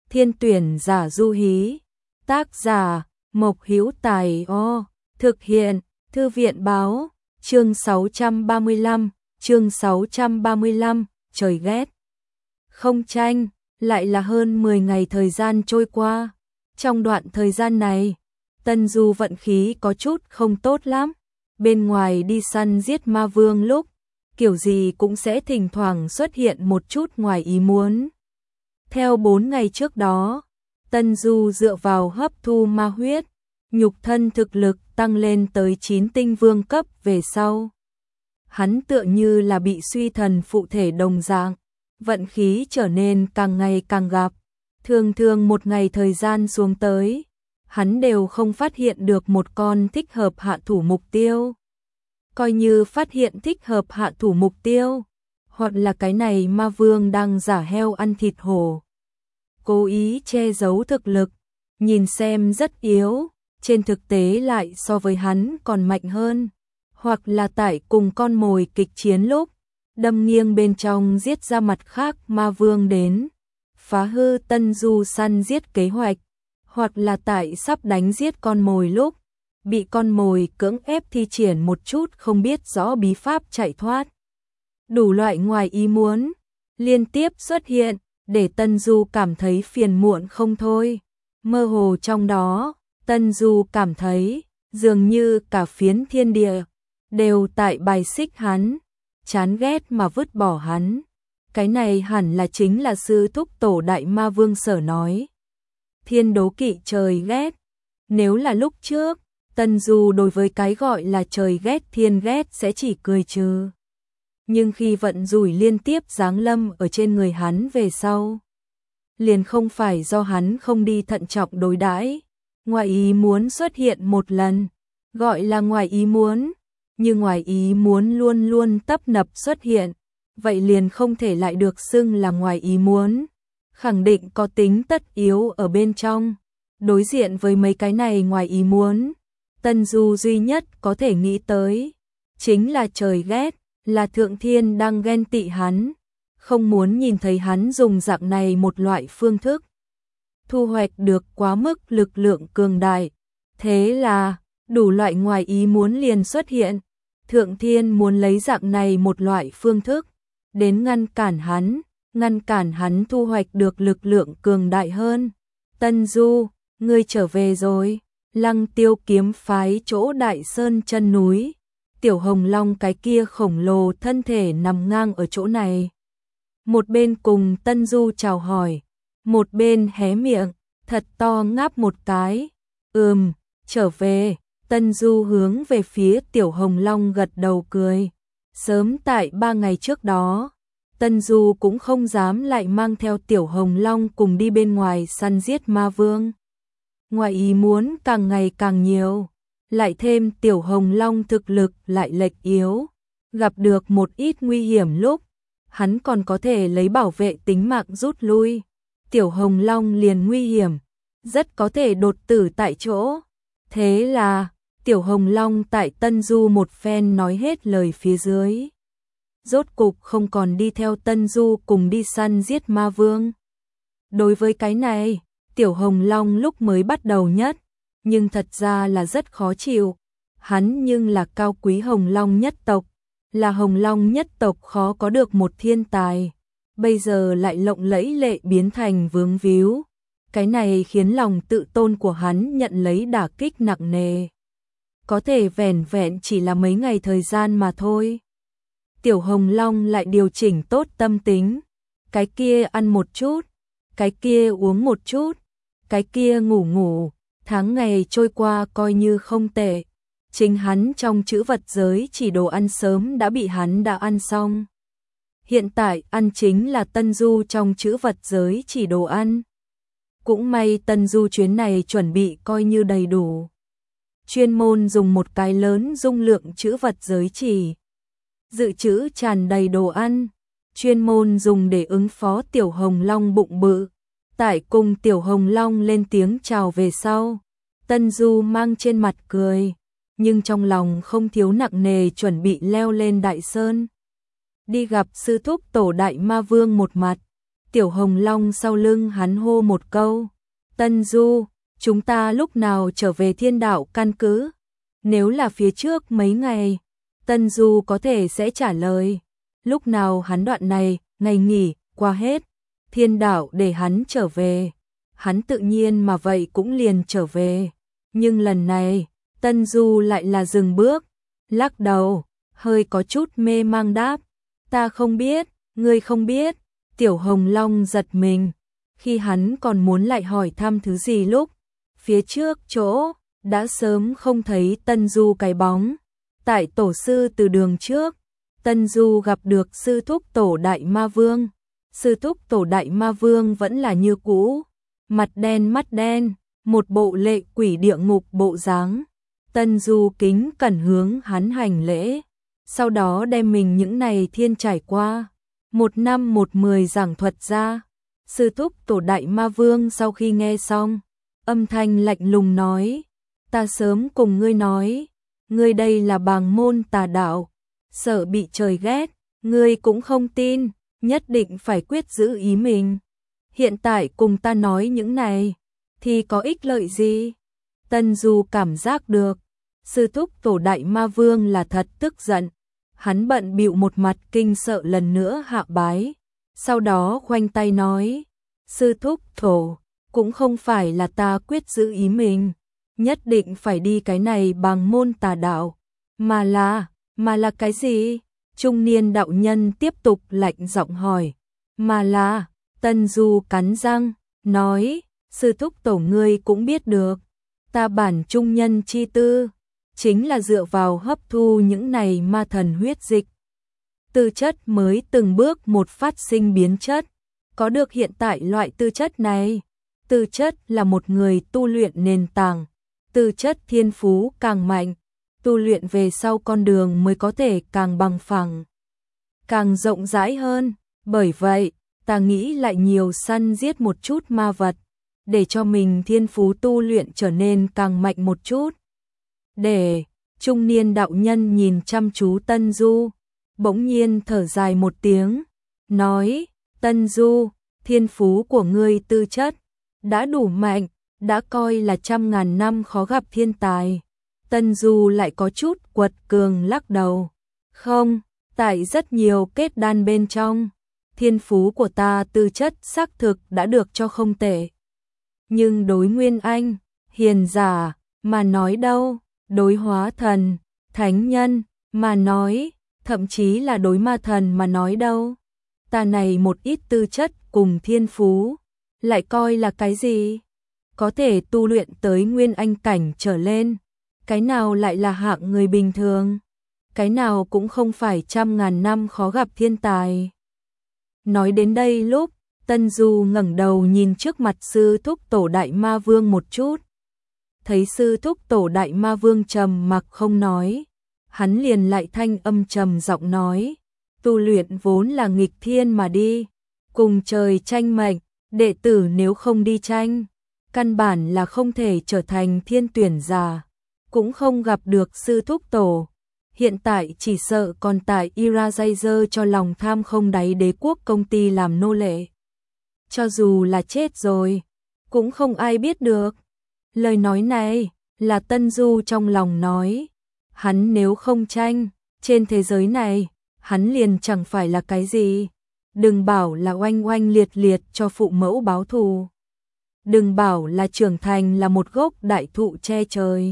Thiên tuyển giả du hí. Tác giả Mộc Hữu Tài. Thực hiện Thư viện báo. Chương 635, trời ghét. Không tranh, lại là hơn 10 ngày thời gian trôi qua. Trong đoạn thời gian này, Tân Du vận khí có chút không tốt lắm. Bên ngoài đi săn giết ma vương lúc, kiểu gì cũng sẽ thỉnh thoảng xuất hiện một chút ngoài ý muốn. Theo 4 ngày trước đó, Tân Du dựa vào hấp thu ma huyết, nhục thân thực lực tăng lên tới 9 tinh vương cấp về sau. Hắn tựa như là bị suy thần phụ thể đồng dạng, vận khí trở nên càng ngày càng gặp. Thường thường một ngày thời gian xuống tới, hắn đều không phát hiện được một con thích hợp hạ thủ mục tiêu. Coi như phát hiện thích hợp hạ thủ mục tiêu, hoặc là cái này ma vương đang giả heo ăn thịt hổ, cố ý che giấu thực lực, nhìn xem rất yếu, trên thực tế lại so với hắn còn mạnh hơn, hoặc là tại cùng con mồi kịch chiến lúc, đâm nghiêng bên trong giết ra mặt khác ma vương đến, phá hư Tân Du săn giết kế hoạch, hoặc là tại sắp đánh giết con mồi lúc, bị con mồi cưỡng ép thi triển một chút không biết rõ bí pháp chạy thoát. Đủ loại ngoài ý muốn liên tiếp xuất hiện, để Tân Du cảm thấy phiền muộn không thôi. Mơ hồ trong đó, Tân Du cảm thấy dường như cả phiến thiên địa đều tại bài xích hắn, chán ghét mà vứt bỏ hắn. Cái này hẳn là chính là sư thúc tổ đại ma vương sở nói. Thiên đố kỵ trời ghét. Nếu là lúc trước, Tân Du đối với cái gọi là trời ghét thiên ghét sẽ chỉ cười trừ. Nhưng khi vận rủi liên tiếp giáng lâm ở trên người hắn về sau, liền không phải do hắn không đi thận trọng đối đãi, ngoài ý muốn xuất hiện một lần, gọi là ngoài ý muốn, nhưng ngoài ý muốn luôn luôn tấp nập xuất hiện, vậy liền không thể lại được xưng là ngoài ý muốn, khẳng định có tính tất yếu ở bên trong. Đối diện với mấy cái này ngoài ý muốn, Tân Du duy nhất có thể nghĩ tới chính là trời ghét, là thượng thiên đang ghen tị hắn, không muốn nhìn thấy hắn dùng dạng này một loại phương thức thu hoạch được quá mức lực lượng cường đại. Thế là đủ loại ngoài ý muốn liền xuất hiện, thượng thiên muốn lấy dạng này một loại phương thức đến ngăn cản hắn thu hoạch được lực lượng cường đại hơn. Tân Du, ngươi trở về rồi. Lăng Tiêu kiếm phái chỗ Đại Sơn chân núi, Tiểu Hồng Long cái kia khổng lồ thân thể nằm ngang ở chỗ này. Một bên cùng Tân Du chào hỏi, một bên hé miệng, thật to ngáp một cái. Trở về. Tân Du hướng về phía Tiểu Hồng Long gật đầu cười. Sớm tại 3 ngày trước đó, Tân Du cũng không dám lại mang theo Tiểu Hồng Long cùng đi bên ngoài săn giết ma vương. Ngoài ý muốn càng ngày càng nhiều, lại thêm Tiểu Hồng Long thực lực lại lệch yếu, gặp được một ít nguy hiểm lúc, hắn còn có thể lấy bảo vệ tính mạng rút lui. Tiểu Hồng Long liền nguy hiểm, rất có thể đột tử tại chỗ. Thế là, Tiểu Hồng Long tại Tân Du một phen nói hết lời phía dưới, rốt cục không còn đi theo Tân Du cùng đi săn giết ma vương. Đối với cái này, Tiểu Hồng Long lúc mới bắt đầu nhất, nhưng thật ra là rất khó chịu. Hắn nhưng là cao quý Hồng Long nhất tộc, là Hồng Long nhất tộc khó có được một thiên tài, bây giờ lại lộng lẫy lệ biến thành vướng víu. Cái này khiến lòng tự tôn của hắn nhận lấy đả kích nặng nề. Có thể vẻn vẹn chỉ là mấy ngày thời gian mà thôi. Tiểu Hồng Long lại điều chỉnh tốt tâm tính, cái kia ăn một chút, cái kia uống một chút, cái kia ngủ ngủ, tháng ngày trôi qua coi như không tệ. Chính hắn trong trữ vật giới chỉ đồ ăn sớm đã bị hắn đã ăn xong. Hiện tại ăn chính là Tân Du trong trữ vật giới chỉ đồ ăn. Cũng may Tân Du chuyến này chuẩn bị coi như đầy đủ. Chuyên môn dùng một cái lớn dung lượng trữ vật giới chỉ, dự trữ tràn đầy đồ ăn, chuyên môn dùng để ứng phó Tiểu Hồng Long bụng bự. Tại cùng Tiểu Hồng Long lên tiếng chào về sau, Tân Du mang trên mặt cười, nhưng trong lòng không thiếu nặng nề chuẩn bị leo lên Đại Sơn, đi gặp sư thúc tổ đại ma vương một mặt. Tiểu Hồng Long sau lưng hắn hô một câu, Tân Du, chúng ta lúc nào trở về Thiên Đạo căn cứ? Nếu là phía trước mấy ngày, Tân Du có thể sẽ trả lời. Lúc nào hắn đoạn này, ngày nghỉ, qua hết, Thiên Đạo để hắn trở về. Hắn tự nhiên mà vậy cũng liền trở về. Nhưng lần này, Tân Du lại là dừng bước, lắc đầu, hơi có chút mê mang đáp. Ta không biết, ngươi không biết. Tiểu Hồng Long giật mình, khi hắn còn muốn lại hỏi thăm thứ gì lúc, phía trước chỗ, đã sớm không thấy Tân Du cái bóng. Tại tổ sư từ đường trước, Tân Du gặp được sư thúc tổ Đại Ma Vương. Sư thúc tổ Đại Ma Vương vẫn là như cũ, mặt đen mắt đen, một bộ lệ quỷ địa ngục bộ dáng. Tân Du kính cẩn hướng hắn hành lễ, sau đó đem mình những này thiên trải qua, 1 năm 10 giảng thuật ra. Sư thúc tổ Đại Ma Vương sau khi nghe xong, âm thanh lạnh lùng nói, ta sớm cùng ngươi nói, ngươi đây là bàng môn tà đạo, sợ bị trời ghét, ngươi cũng không tin, nhất định phải quyết giữ ý mình. Hiện tại cùng ta nói những này, thì có ích lợi gì? Tân Du cảm giác được, sư thúc tổ Đại Ma Vương là thật tức giận. Hắn bận bịu một mặt kinh sợ lần nữa hạ bái, sau đó khoanh tay nói, sư thúc tổ, cũng không phải là ta quyết giữ ý mình, nhất định phải đi cái này bàng môn tà đạo, mà là cái gì? Trung niên đạo nhân tiếp tục lạnh giọng hỏi, mà là, Tân Du cắn răng, nói, sư thúc tổ ngươi cũng biết được, ta bản trung nhân chi tư, chính là dựa vào hấp thu những này ma thần huyết dịch. Tư chất mới từng bước một phát sinh biến chất, có được hiện tại loại tư chất này. Tư chất là một người tu luyện nền tảng, tư chất thiên phú càng mạnh, tu luyện về sau con đường mới có thể càng bằng phẳng, càng rộng rãi hơn. Bởi vậy, ta nghĩ lại nhiều săn giết một chút ma vật, để cho mình thiên phú tu luyện trở nên càng mạnh một chút. Để trung niên đạo nhân nhìn chăm chú Tân Du, bỗng nhiên thở dài một tiếng, nói, Tân Du, thiên phú của ngươi tư chất đã đủ mạnh, đã coi là 100.000 năm khó gặp thiên tài. Tân Du lại có chút quật cường lắc đầu, không, tại rất nhiều kết đan bên trong, thiên phú của ta tư chất xác thực đã được cho không tệ. Nhưng đối Nguyên Anh, hiền giả, mà nói đâu, đối hóa thần, thánh nhân, mà nói, thậm chí là đối ma thần mà nói đâu. Ta này một ít tư chất cùng thiên phú, lại coi là cái gì? Có thể tu luyện tới Nguyên Anh cảnh trở lên, cái nào lại là hạng người bình thường? Cái nào cũng không phải 100.000 năm khó gặp thiên tài. Nói đến đây lúc, Tân Du ngẩng đầu nhìn trước mặt sư thúc tổ Đại Ma Vương một chút. Thấy sư thúc tổ Đại Ma Vương trầm mặc không nói, hắn liền lại thanh âm trầm giọng nói, tu luyện vốn là nghịch thiên mà đi, cùng trời tranh mệnh, đệ tử nếu không đi tranh, căn bản là không thể trở thành thiên tuyển giả, cũng không gặp được sư thúc tổ. Hiện tại chỉ sợ còn tại Irajazer cho lòng tham không đáy đế quốc công ty làm nô lệ. Cho dù là chết rồi, cũng không ai biết được. Lời nói này là Tân Du trong lòng nói. Hắn nếu không tranh, trên thế giới này, hắn liền chẳng phải là cái gì. Đừng bảo là oanh oanh liệt liệt cho phụ mẫu báo thù. Đừng bảo là trưởng thành là một gốc đại thụ che trời,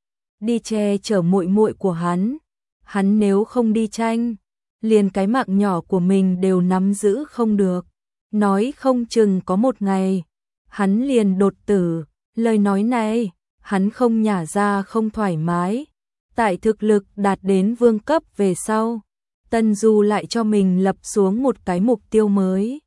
đi che chở muội muội của hắn. Hắn nếu không đi tranh, liền cái mạng nhỏ của mình đều nắm giữ không được. Nói không chừng có một ngày, hắn liền đột tử. Lời nói này, hắn không nhả ra không thoải mái. Tại thực lực đạt đến vương cấp về sau, Tân Du lại cho mình lập xuống một cái mục tiêu mới.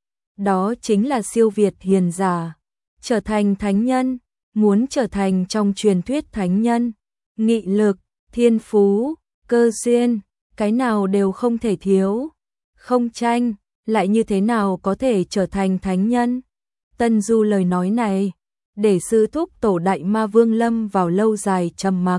Đó chính là siêu việt hiền giả, trở thành thánh nhân. Muốn trở thành trong truyền thuyết thánh nhân, nghị lực, thiên phú, cơ duyên, cái nào đều không thể thiếu. Không tranh, lại như thế nào có thể trở thành thánh nhân? Tân Du lời nói này, để sư thúc tổ Đại Ma Vương lâm vào lâu dài trầm mặc.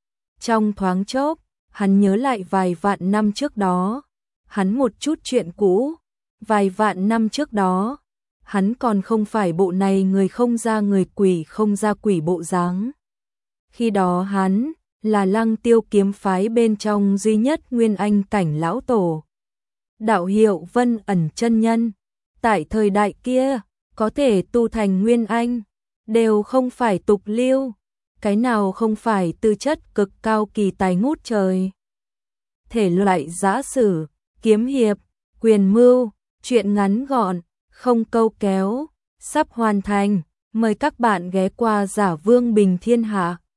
Trong thoáng chốc, hắn nhớ lại vài vạn năm trước đó, hắn một chút chuyện cũ, Vài vạn năm trước đó, hắn còn không phải bộ này người không ra người quỷ không ra quỷ bộ dáng. Khi đó hắn là Lăng Tiêu kiếm phái bên trong duy nhất nguyên anh cảnh lão tổ. Đạo hiệu Vân Ẩn chân nhân, tại thời đại kia, có thể tu thành nguyên anh, đều không phải tục lưu, cái nào không phải tư chất cực cao kỳ tài ngút trời. Thể loại giã sử, kiếm hiệp, quyền mưu, truyện ngắn gọn, không câu kéo, sắp hoàn thành, mời các bạn ghé qua Giả Vương Bình Thiên Hạ.